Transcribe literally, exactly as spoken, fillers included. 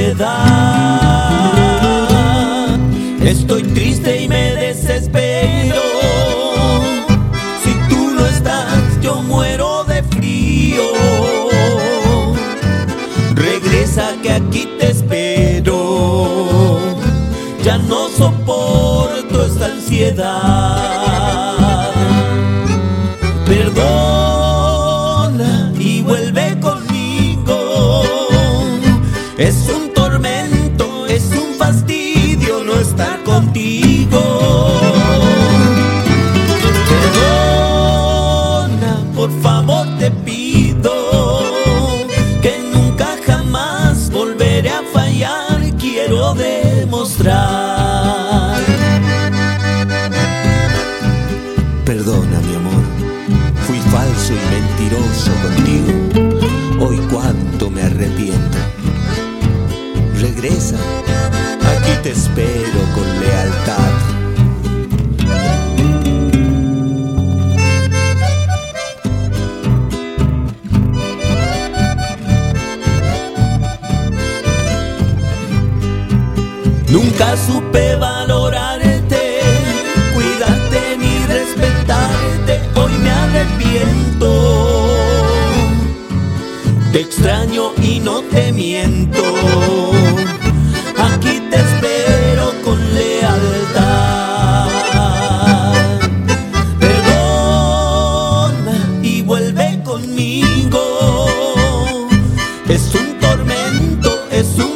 ansiedad. Estoy triste y me desespero. Si tú no estás, yo muero de frío. Regresa que aquí te espero. Ya no soporto esta ansiedad. Perdona y vuelve conmigo. Es un tormento, es un fastidio no estar contigo. Perdona, por favor te pido, que nunca jamás volveré a fallar. Quiero demostrar. Perdona, mi amor, fui falso y mentiroso contigo. Hoy cuánto me arrepiento. Regresa, aquí te espero con lealtad. Nunca supe valorarte, cuidarte ni respetarte. Hoy me arrepiento. Te extraño y no te miento. Aquí te espero con lealtad. Perdona y vuelve conmigo. Es un tormento, es un